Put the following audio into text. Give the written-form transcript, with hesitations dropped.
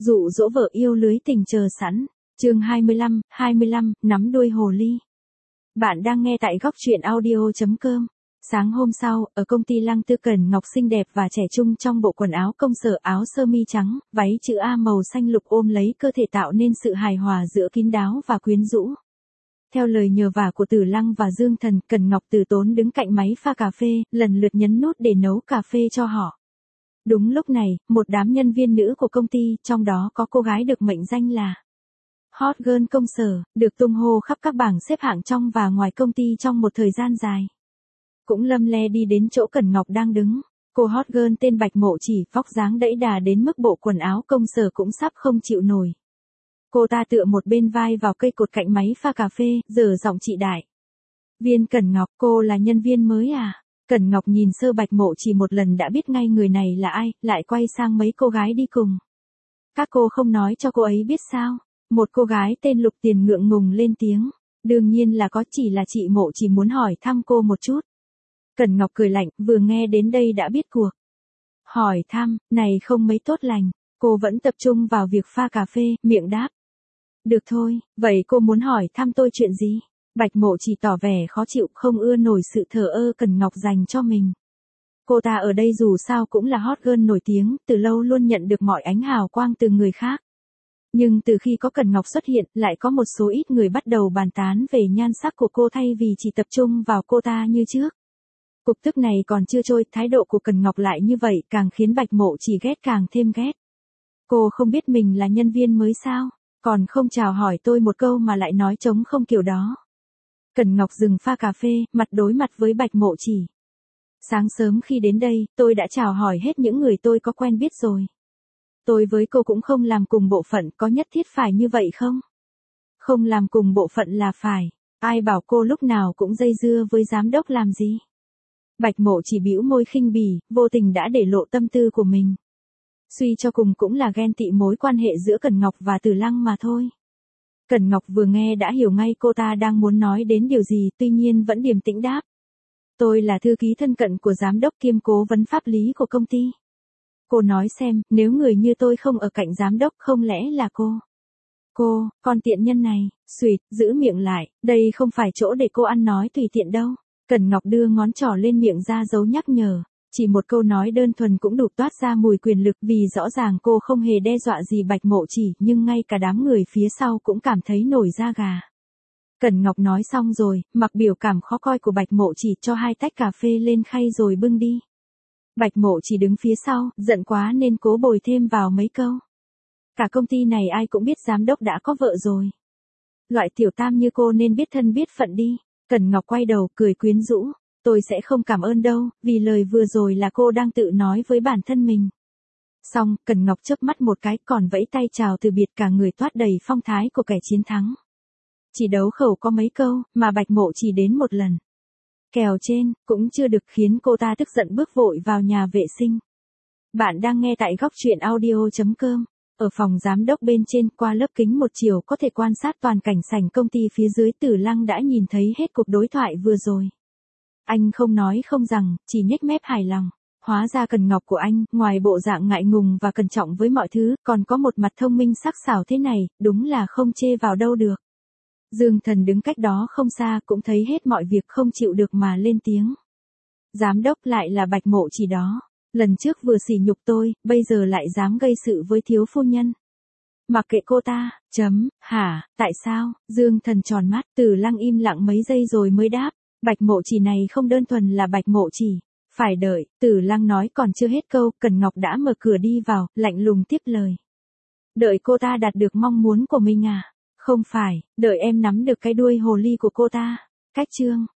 Dụ dỗ vợ yêu lưới tình chờ sẵn. Chương 25, nắm đuôi hồ ly. Bạn đang nghe tại góc truyện audio.com. Sáng hôm sau, ở công ty Lăng Tư Cẩn Ngọc xinh đẹp và trẻ trung trong bộ quần áo công sở áo sơ mi trắng, váy chữ A màu xanh lục ôm lấy cơ thể tạo nên sự hài hòa giữa kín đáo và quyến rũ. Theo lời nhờ vả của Tử Lăng và Dương Thần, Cẩn Ngọc từ tốn đứng cạnh máy pha cà phê, lần lượt nhấn nút để nấu cà phê cho họ. Đúng lúc này, một đám nhân viên nữ của công ty, trong đó có cô gái được mệnh danh là Hot Girl công sở, được tung hô khắp các bảng xếp hạng trong và ngoài công ty trong một thời gian dài. Cũng lăm le đi đến chỗ Cẩn Ngọc đang đứng. Cô Hot Girl tên Bạch Mộ Chỉ, vóc dáng đẫy đà đến mức bộ quần áo công sở cũng sắp không chịu nổi. Cô ta tựa một bên vai vào cây cột cạnh máy pha cà phê, dở giọng chị đại. Viên Cẩn Ngọc, cô là nhân viên mới à? Cẩn Ngọc nhìn sơ Bạch Mộ Chỉ một lần đã biết ngay người này là ai, lại quay sang mấy cô gái đi cùng. Các cô không nói cho cô ấy biết sao? Một cô gái tên Lục Tiền ngượng ngùng lên tiếng. Đương nhiên là có, chỉ là chị Mộ chỉ muốn hỏi thăm cô một chút. Cẩn Ngọc cười lạnh, vừa nghe đến đây đã biết cuộc. Hỏi thăm, này không mấy tốt lành. Cô vẫn tập trung vào việc pha cà phê, miệng đáp. Được thôi, vậy cô muốn hỏi thăm tôi chuyện gì? Bạch Mộ chỉ tỏ vẻ khó chịu, không ưa nổi sự thờ ơ Cẩn Ngọc dành cho mình. Cô ta ở đây dù sao cũng là hot girl nổi tiếng, từ lâu luôn nhận được mọi ánh hào quang từ người khác. Nhưng từ khi có Cẩn Ngọc xuất hiện, lại có một số ít người bắt đầu bàn tán về nhan sắc của cô thay vì chỉ tập trung vào cô ta như trước. Cục tức này còn chưa trôi, thái độ của Cẩn Ngọc lại như vậy càng khiến Bạch Mộ chỉ ghét càng thêm ghét. Cô không biết mình là nhân viên mới sao? Còn không chào hỏi tôi một câu mà lại nói trống không kiểu đó. Cẩn Ngọc dừng pha cà phê, mặt đối mặt với Bạch Mộ Chỉ. Sáng sớm khi đến đây, tôi đã chào hỏi hết những người tôi có quen biết rồi. Tôi với cô cũng không làm cùng bộ phận, có nhất thiết phải như vậy không? Không làm cùng bộ phận là phải. Ai bảo cô lúc nào cũng dây dưa với giám đốc làm gì? Bạch Mộ chỉ bĩu môi khinh bỉ, vô tình đã để lộ tâm tư của mình. Suy cho cùng cũng là ghen tị mối quan hệ giữa Cẩn Ngọc và Tử Lăng mà thôi. Cẩn Ngọc vừa nghe đã hiểu ngay cô ta đang muốn nói đến điều gì, tuy nhiên vẫn điềm tĩnh đáp. Tôi là thư ký thân cận của giám đốc kiêm cố vấn pháp lý của công ty. Cô nói xem, nếu người như tôi không ở cạnh giám đốc không lẽ là cô? Cô, con tiện nhân này, xuỵt, giữ miệng lại, đây không phải chỗ để cô ăn nói tùy tiện đâu. Cẩn Ngọc đưa ngón trỏ lên miệng ra dấu nhắc nhở. Chỉ một câu nói đơn thuần cũng đủ toát ra mùi quyền lực, vì rõ ràng cô không hề đe dọa gì Bạch Mộ Chỉ, nhưng ngay cả đám người phía sau cũng cảm thấy nổi da gà. Cẩn Ngọc nói xong rồi, mặc biểu cảm khó coi của Bạch Mộ Chỉ, cho 2 tách cà phê lên khay rồi bưng đi. Bạch Mộ Chỉ đứng phía sau, giận quá nên cố bồi thêm vào mấy câu. Cả công ty này ai cũng biết giám đốc đã có vợ rồi. Loại tiểu tam như cô nên biết thân biết phận đi. Cẩn Ngọc quay đầu, cười quyến rũ. Tôi sẽ không cảm ơn đâu, vì lời vừa rồi là cô đang tự nói với bản thân mình. Xong, Cẩn Ngọc chớp mắt một cái, còn vẫy tay chào từ biệt, cả người toát đầy phong thái của kẻ chiến thắng. Chỉ đấu khẩu có mấy câu, mà Bạch Mộ chỉ đến một lần. Kèo trên, cũng chưa được, khiến cô ta tức giận bước vội vào nhà vệ sinh. Bạn đang nghe tại góc truyện audio.com. Ở phòng giám đốc bên trên, qua lớp kính một chiều có thể quan sát toàn cảnh sảnh công ty phía dưới, Tử Lăng đã nhìn thấy hết cuộc đối thoại vừa rồi. Anh không nói không rằng, chỉ nhếch mép hài lòng. Hóa ra Cẩn Ngọc của anh, ngoài bộ dạng ngại ngùng và cẩn trọng với mọi thứ, còn có một mặt thông minh sắc sảo thế này, đúng là không chê vào đâu được. Dương Thần đứng cách đó không xa, cũng thấy hết mọi việc, không chịu được mà lên tiếng. Giám đốc lại là Bạch Mộ Chỉ đó. Lần trước vừa sỉ nhục tôi, bây giờ lại dám gây sự với thiếu phu nhân. Mặc kệ cô ta, hả, tại sao? Dương Thần tròn mắt, Tử Lăng im lặng mấy giây rồi mới đáp. Bạch Mộ Chỉ này không đơn thuần là Bạch Mộ Chỉ. Phải đợi, Tử Lăng nói còn chưa hết câu, Cẩn Ngọc đã mở cửa đi vào, lạnh lùng tiếp lời. Đợi cô ta đạt được mong muốn của mình à? Không phải, đợi em nắm được cái đuôi hồ ly của cô ta. Cách chương.